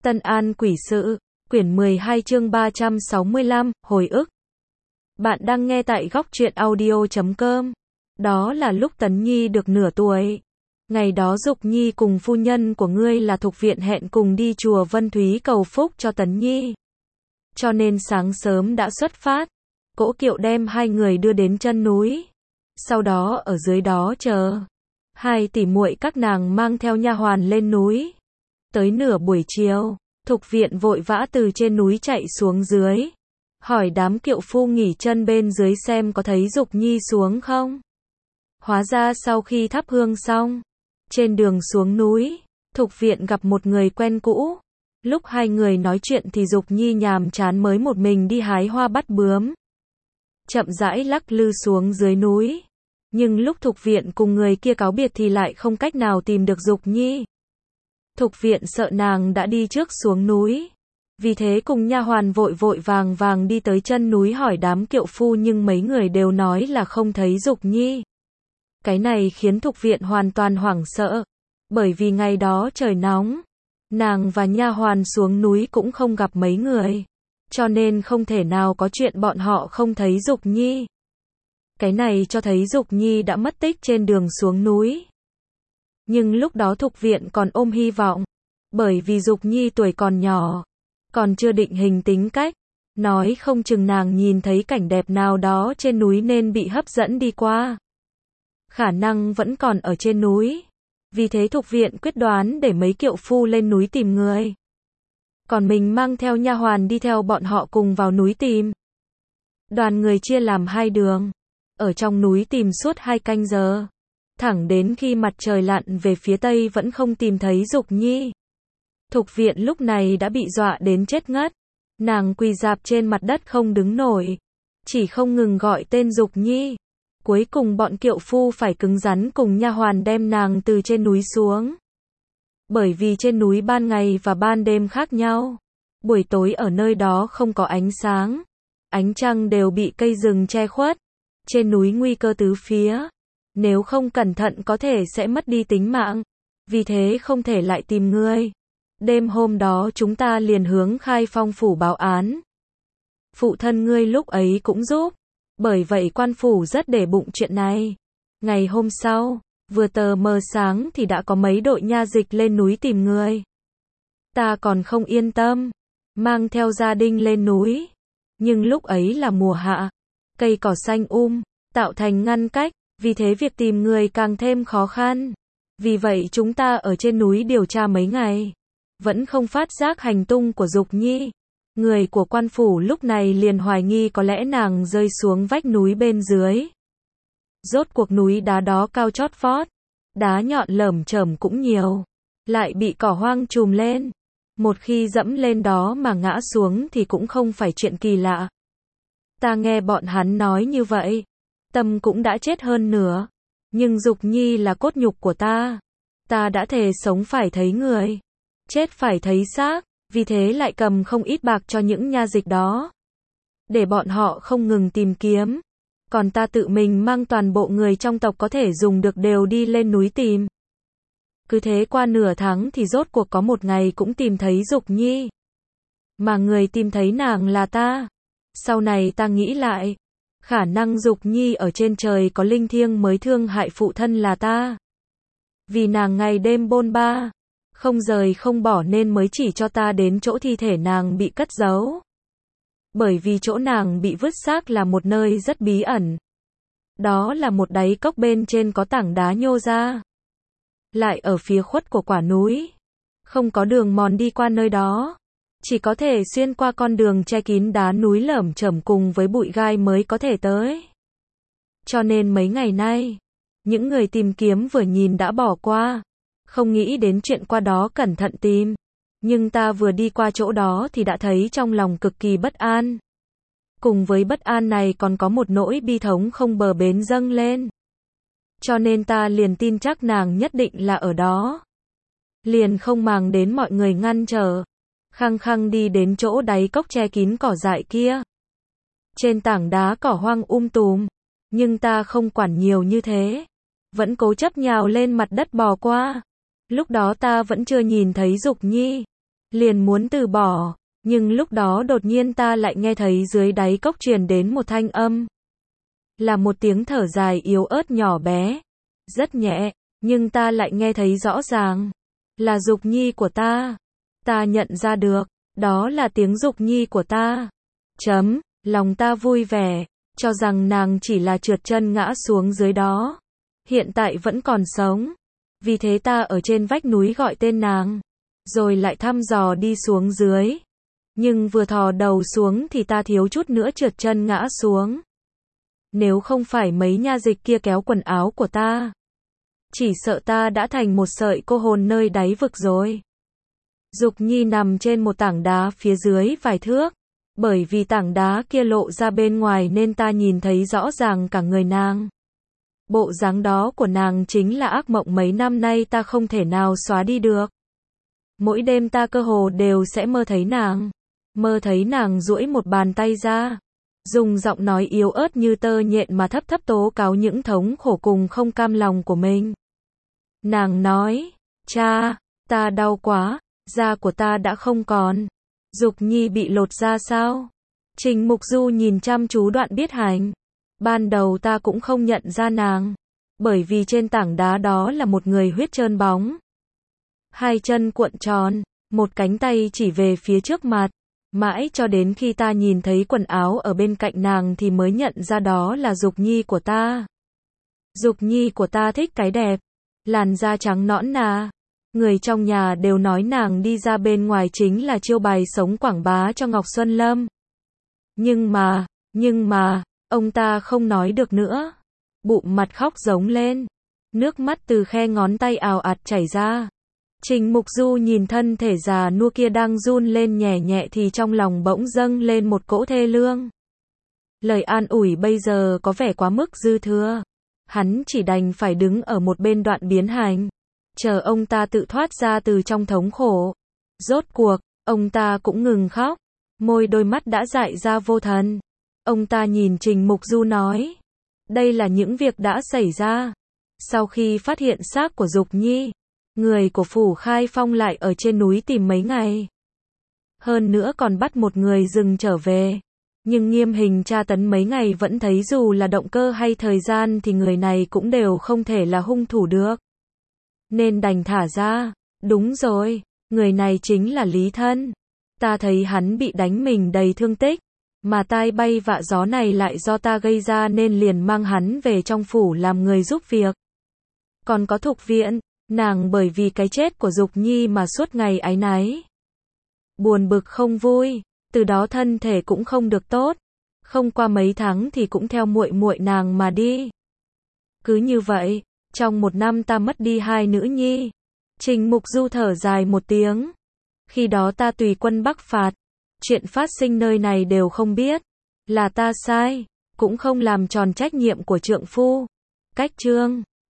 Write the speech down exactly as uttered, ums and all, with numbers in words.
Tân An Quỷ Sự, quyển mười hai chương ba trăm sáu mươi lăm, hồi ức. Bạn đang nghe tại góc truyện audio chấm com. Đó là lúc Tấn Nhi được nửa tuổi. Ngày đó Dục Nhi cùng phu nhân của ngươi là Thục Viện hẹn cùng đi chùa Vân Thúy cầu phúc cho Tấn Nhi. Cho nên sáng sớm đã xuất phát. Cỗ kiệu đem hai người đưa đến chân núi. Sau đó ở dưới đó chờ. Hai tỷ muội các nàng mang theo nha hoàn lên núi. Tới nửa buổi chiều, Thục Viện vội vã từ trên núi chạy xuống dưới. Hỏi đám kiệu phu nghỉ chân bên dưới xem có thấy Dục Nhi xuống không. Hóa ra sau khi thắp hương xong, trên đường xuống núi, Thục Viện gặp một người quen cũ. Lúc hai người nói chuyện thì Dục Nhi nhàm chán mới một mình đi hái hoa bắt bướm. Chậm rãi lắc lư xuống dưới núi. Nhưng lúc Thục Viện cùng người kia cáo biệt thì lại không cách nào tìm được Dục Nhi. Thục Viện sợ nàng đã đi trước xuống núi. Vì thế cùng nha hoàn vội vội vàng vàng đi tới chân núi hỏi đám kiệu phu nhưng mấy người đều nói là không thấy Dục Nhi. Cái này khiến Thục Viện hoàn toàn hoảng sợ. Bởi vì ngày đó trời nóng. Nàng và nha hoàn xuống núi cũng không gặp mấy người. Cho nên không thể nào có chuyện bọn họ không thấy Dục Nhi. Cái này cho thấy Dục Nhi đã mất tích trên đường xuống núi. Nhưng lúc đó Thục Viện còn ôm hy vọng. Bởi vì Dục Nhi tuổi còn nhỏ. Còn chưa định hình tính cách. Nói không chừng nàng nhìn thấy cảnh đẹp nào đó trên núi nên bị hấp dẫn đi qua. Khả năng vẫn còn ở trên núi. Vì thế Thục Viện quyết đoán để mấy kiệu phu lên núi tìm người. Còn mình mang theo nha hoàn đi theo bọn họ cùng vào núi tìm. Đoàn người chia làm hai đường. Ở trong núi tìm suốt hai canh giờ. Thẳng đến khi mặt trời lặn về phía tây vẫn không tìm thấy Dục Nhi. Thục Viện lúc này đã bị dọa đến chết ngất. Nàng quỳ rạp trên mặt đất không đứng nổi. Chỉ không ngừng gọi tên Dục Nhi. Cuối cùng bọn kiệu phu phải cứng rắn cùng nha hoàn đem nàng từ trên núi xuống. Bởi vì trên núi ban ngày và ban đêm khác nhau. Buổi tối ở nơi đó không có ánh sáng. Ánh trăng đều bị cây rừng che khuất. Trên núi nguy cơ tứ phía. Nếu không cẩn thận có thể sẽ mất đi tính mạng. Vì thế không thể lại tìm ngươi. Đêm hôm đó chúng ta liền hướng Khai Phong phủ báo án. Phụ thân ngươi lúc ấy cũng giúp. Bởi vậy quan phủ rất để bụng chuyện này. Ngày hôm sau, vừa tờ mờ sáng thì đã có mấy đội nha dịch lên núi tìm ngươi. Ta còn không yên tâm. Mang theo gia đình lên núi. Nhưng lúc ấy là mùa hạ. Cây cỏ xanh um, tạo thành ngăn cách. Vì thế việc tìm người càng thêm khó khăn. Vì vậy chúng ta ở trên núi điều tra mấy ngày. Vẫn không phát giác hành tung của Dục Nhi. Người của quan phủ lúc này liền hoài nghi có lẽ nàng rơi xuống vách núi bên dưới. Rốt cuộc núi đá đó cao chót vót. Đá nhọn lởm chởm cũng nhiều. Lại bị cỏ hoang trùm lên. Một khi dẫm lên đó mà ngã xuống thì cũng không phải chuyện kỳ lạ. Ta nghe bọn hắn nói như vậy. Tâm cũng đã chết hơn nữa. Nhưng Dục Nhi là cốt nhục của ta. Ta đã thề sống phải thấy người. Chết phải thấy xác. Vì thế lại cầm không ít bạc cho những nha dịch đó. Để bọn họ không ngừng tìm kiếm. Còn ta tự mình mang toàn bộ người trong tộc có thể dùng được đều đi lên núi tìm. Cứ thế qua nửa tháng thì rốt cuộc có một ngày cũng tìm thấy Dục Nhi. Mà người tìm thấy nàng là ta. Sau này ta nghĩ lại. Khả năng Dục Nhi ở trên trời có linh thiêng mới thương hại phụ thân là ta. Vì nàng ngày đêm bôn ba. Không rời không bỏ nên mới chỉ cho ta đến chỗ thi thể nàng bị cất giấu. Bởi vì chỗ nàng bị vứt xác là một nơi rất bí ẩn. Đó là một đáy cốc bên trên có tảng đá nhô ra. Lại ở phía khuất của quả núi. Không có đường mòn đi qua nơi đó. Chỉ có thể xuyên qua con đường che kín đá núi lởm chởm cùng với bụi gai mới có thể tới. Cho nên mấy ngày nay, những người tìm kiếm vừa nhìn đã bỏ qua. Không nghĩ đến chuyện qua đó cẩn thận tìm. Nhưng ta vừa đi qua chỗ đó thì đã thấy trong lòng cực kỳ bất an. Cùng với bất an này còn có một nỗi bi thống không bờ bến dâng lên. Cho nên ta liền tin chắc nàng nhất định là ở đó. Liền không màng đến mọi người ngăn trở. Khăng khăng đi đến chỗ đáy cốc che kín cỏ dại kia. Trên tảng đá cỏ hoang um tùm. Nhưng ta không quản nhiều như thế. Vẫn cố chấp nhào lên mặt đất bò qua. Lúc đó ta vẫn chưa nhìn thấy Dục Nhi. liền muốn từ bỏ, nhưng lúc đó đột nhiên ta lại nghe thấy dưới đáy cốc truyền đến một thanh âm. Là một tiếng thở dài yếu ớt nhỏ bé, rất nhẹ, nhưng ta lại nghe thấy rõ ràng. Là Dục Nhi của ta. Ta nhận ra được, đó là tiếng Dục Nhi của ta. Chấm, lòng ta vui vẻ, cho rằng nàng chỉ là trượt chân ngã xuống dưới đó. Hiện tại vẫn còn sống. Vì thế ta ở trên vách núi gọi tên nàng, rồi lại thăm dò đi xuống dưới. Nhưng vừa thò đầu xuống thì ta thiếu chút nữa trượt chân ngã xuống. Nếu không phải mấy nha dịch kia kéo quần áo của ta, chỉ sợ ta đã thành một sợi cô hồn nơi đáy vực rồi. Dục Nhi nằm trên một tảng đá phía dưới vài thước. Bởi vì tảng đá kia lộ ra bên ngoài nên ta nhìn thấy rõ ràng cả người nàng. Bộ dáng đó của nàng chính là ác mộng mấy năm nay ta không thể nào xóa đi được. Mỗi đêm ta cơ hồ đều sẽ mơ thấy nàng. Mơ thấy nàng duỗi một bàn tay ra, dùng giọng nói yếu ớt như tơ nhện mà thấp thấp tố cáo những thống khổ cùng không cam lòng của mình. Nàng nói, cha, ta đau quá, da của ta đã không còn. Dục Nhi bị lột da sao? Trình Mục Du nhìn chăm chú Đoạn Biết Hành. Ban đầu ta cũng không nhận ra nàng, bởi vì trên tảng đá đó là một người huyết trơn bóng. Hai chân cuộn tròn, một cánh tay chỉ về phía trước mặt. Mãi cho đến khi ta nhìn thấy quần áo ở bên cạnh nàng thì mới nhận ra đó là Dục Nhi của ta. Dục Nhi của ta thích cái đẹp, làn da trắng nõn nà. Người trong nhà đều nói nàng đi ra bên ngoài chính là chiêu bài sống quảng bá cho Ngọc Xuân Lâm. Nhưng mà, nhưng mà, ông ta không nói được nữa. Bụng mặt khóc giống lên. Nước mắt từ khe ngón tay ào ạt chảy ra. Trình Mục Du nhìn thân thể già nua kia đang run lên nhẹ nhẹ thì trong lòng bỗng dâng lên một cỗ thê lương. Lời an ủi bây giờ có vẻ quá mức dư thừa. Hắn chỉ đành phải đứng ở một bên Đoạn Biến Hành, chờ ông ta tự thoát ra từ trong thống khổ. Rốt cuộc, ông ta cũng ngừng khóc, môi đôi mắt đã dại ra vô thần. Ông ta nhìn Trình Mục Du nói, đây là những việc đã xảy ra. Sau khi phát hiện xác của Dục Nhi, người của Phủ Khai Phong lại ở trên núi tìm mấy ngày. Hơn nữa còn bắt một người rừng trở về. Nhưng nghiêm hình tra tấn mấy ngày vẫn thấy dù là động cơ hay thời gian thì người này cũng đều không thể là hung thủ được. Nên đành thả ra. Đúng rồi, người này chính là Lý Thân. Ta thấy hắn bị đánh mình đầy thương tích, mà tai bay vạ gió này lại do ta gây ra nên liền mang hắn về trong phủ làm người giúp việc. Còn có Thục Viện, nàng bởi vì cái chết của Dục Nhi mà suốt ngày áy náy, buồn bực không vui, từ đó thân thể cũng không được tốt. Không qua mấy tháng thì cũng theo muội muội nàng mà đi. Cứ như vậy, trong một năm ta mất đi hai nữ nhi. Trình Mục Du thở dài một tiếng. Khi đó ta tùy quân bắc phạt, chuyện phát sinh nơi này đều không biết. Là ta sai, cũng không làm tròn trách nhiệm của trượng phu. Cách chương